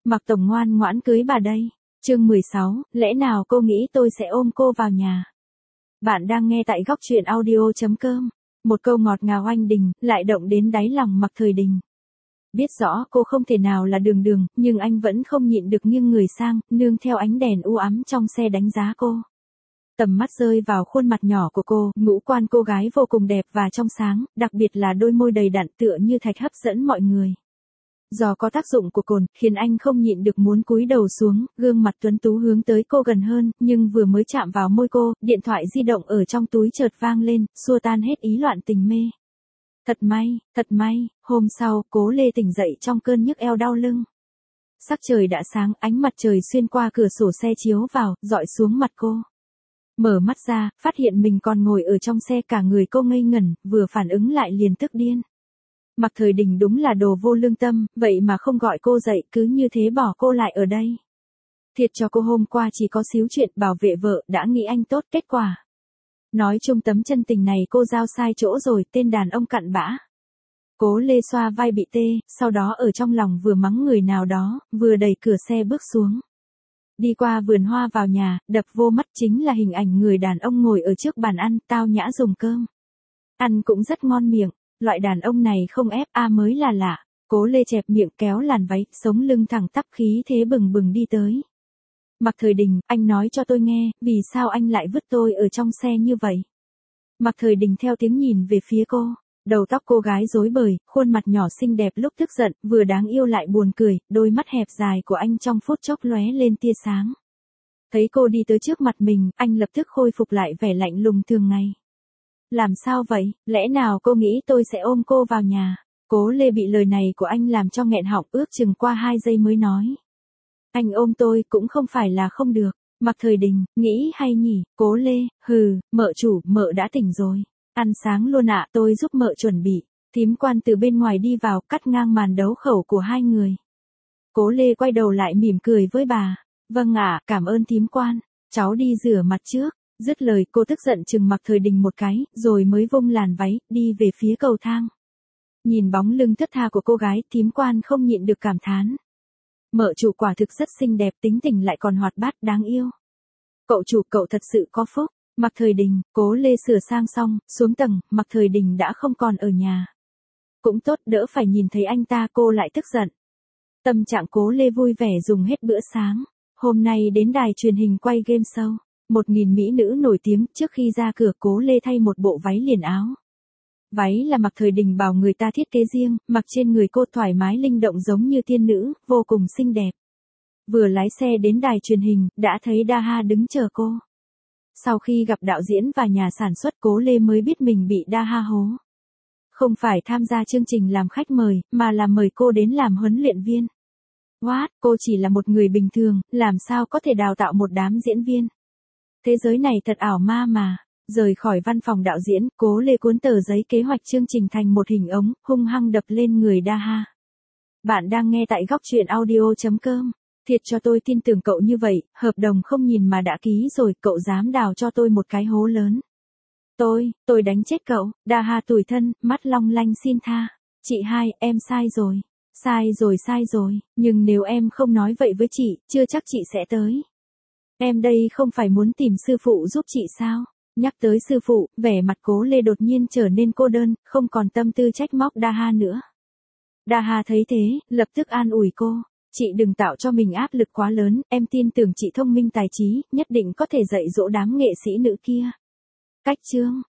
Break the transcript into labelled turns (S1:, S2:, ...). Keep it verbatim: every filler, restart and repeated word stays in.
S1: Mạc Tổng ngoan ngoãn cưới bà đây. Chương mười sáu, lẽ nào cô nghĩ tôi sẽ ôm cô vào nhà? Bạn đang nghe tại góc truyện audio chấm com. Một câu ngọt ngào oanh đình, lại động đến đáy lòng Mạc Thời Đình. Biết rõ cô không thể nào là Đường Đường, nhưng anh vẫn không nhịn được nghiêng người sang, nương theo ánh đèn u ám trong xe đánh giá cô. Tầm mắt rơi vào khuôn mặt nhỏ của cô, ngũ quan cô gái vô cùng đẹp và trong sáng, đặc biệt là đôi môi đầy đặn tựa như thạch hấp dẫn mọi người. Do có tác dụng của cồn, khiến anh không nhịn được muốn cúi đầu xuống, gương mặt tuấn tú hướng tới cô gần hơn, nhưng vừa mới chạm vào môi cô, điện thoại di động ở trong túi chợt vang lên, xua tan hết ý loạn tình mê. Thật may, thật may, hôm sau, Cố Lê tỉnh dậy trong cơn nhức eo đau lưng. Sắc trời đã sáng, ánh mặt trời xuyên qua cửa sổ xe chiếu vào, dọi xuống mặt cô. Mở mắt ra, phát hiện mình còn ngồi ở trong xe, cả người cô ngây ngẩn, vừa phản ứng lại liền tức điên. Mạc Thời Đình đúng là đồ vô lương tâm, vậy mà không gọi cô dậy, cứ như thế bỏ cô lại ở đây. Thiệt cho cô hôm qua chỉ có xíu chuyện bảo vệ vợ, đã nghĩ anh tốt, kết quả. Nói chung tấm chân tình này cô giao sai chỗ rồi, tên đàn ông cặn bã. Cố Lê xoa vai bị tê, sau đó ở trong lòng vừa mắng người nào đó, vừa đẩy cửa xe bước xuống. Đi qua vườn hoa vào nhà, đập vô mắt chính là hình ảnh người đàn ông ngồi ở trước bàn ăn, tao nhã dùng cơm. Ăn cũng rất ngon miệng. Loại đàn ông này không ép a mới là lạ. Cố Lê chẹp miệng kéo làn váy, sống lưng thẳng tắp khí thế bừng bừng đi tới. Mạc Thời Đình, anh nói cho tôi nghe, vì sao anh lại vứt tôi ở trong xe như vậy? Mạc Thời Đình theo tiếng nhìn về phía cô, đầu tóc cô gái rối bời, khuôn mặt nhỏ xinh đẹp lúc tức giận, vừa đáng yêu lại buồn cười, đôi mắt hẹp dài của anh trong phút chốc lóe lên tia sáng. Thấy cô đi tới trước mặt mình, anh lập tức khôi phục lại vẻ lạnh lùng thường ngày. Làm sao vậy, lẽ nào cô nghĩ tôi sẽ ôm cô vào nhà? Cố Lê bị lời này của anh làm cho nghẹn họng, ước chừng qua hai giây mới nói. Anh ôm tôi cũng không phải là không được. Mạc Thời Đình, nghĩ hay nhỉ? Cố Lê, hừ, mợ chủ, mợ đã tỉnh rồi. Ăn sáng luôn ạ, tôi giúp mợ chuẩn bị. Thím Quan từ bên ngoài đi vào, cắt ngang màn đấu khẩu của hai người. Cố Lê quay đầu lại mỉm cười với bà. Vâng ạ, cảm ơn thím Quan. Cháu đi rửa mặt trước. Dứt lời cô tức giận chừng Mạc Thời Đình một cái, rồi mới vung làn váy, đi về phía cầu thang. Nhìn bóng lưng thướt tha của cô gái, thím Quan không nhịn được cảm thán. Mợ chủ quả thực rất xinh đẹp, tính tình lại còn hoạt bát, đáng yêu. Cậu chủ, cậu thật sự có phúc. Mạc Thời Đình, Cố Lê sửa sang xong, xuống tầng, Mạc Thời Đình đã không còn ở nhà. Cũng tốt, đỡ phải nhìn thấy anh ta, cô lại tức giận. Tâm trạng Cố Lê vui vẻ dùng hết bữa sáng. Hôm nay đến đài truyền hình quay game show. Một nghìn mỹ nữ nổi tiếng, trước khi ra cửa Cố Lê thay một bộ váy liền áo. Váy là Mạc Thời Đình bảo người ta thiết kế riêng, mặc trên người cô thoải mái linh động giống như tiên nữ, vô cùng xinh đẹp. Vừa lái xe đến đài truyền hình, đã thấy Daha đứng chờ cô. Sau khi gặp đạo diễn và nhà sản xuất, Cố Lê mới biết mình bị Daha hố. Không phải tham gia chương trình làm khách mời, mà là mời cô đến làm huấn luyện viên. What, cô chỉ là một người bình thường, làm sao có thể đào tạo một đám diễn viên? Thế giới này thật ảo ma mà. Rời khỏi văn phòng đạo diễn, Cố Lê cuốn tờ giấy kế hoạch chương trình thành một hình ống, hung hăng đập lên người Daha. Bạn đang nghe tại góc truyện audio chấm com. Thiệt cho tôi tin tưởng cậu như vậy, hợp đồng không nhìn mà đã ký rồi, cậu dám đào cho tôi một cái hố lớn. Tôi, tôi đánh chết cậu. Daha tủi thân, mắt long lanh xin tha. Chị hai, em sai rồi. Sai rồi sai rồi, nhưng nếu em không nói vậy với chị, chưa chắc chị sẽ tới. Em đây không phải muốn tìm sư phụ giúp chị sao? Nhắc tới sư phụ, vẻ mặt Cố Lê đột nhiên trở nên cô đơn, không còn tâm tư trách móc Daha nữa. Daha thấy thế, lập tức an ủi cô. Chị đừng tạo cho mình áp lực quá lớn, em tin tưởng chị thông minh tài trí, nhất định có thể dạy dỗ đám nghệ sĩ nữ kia. Cách chương,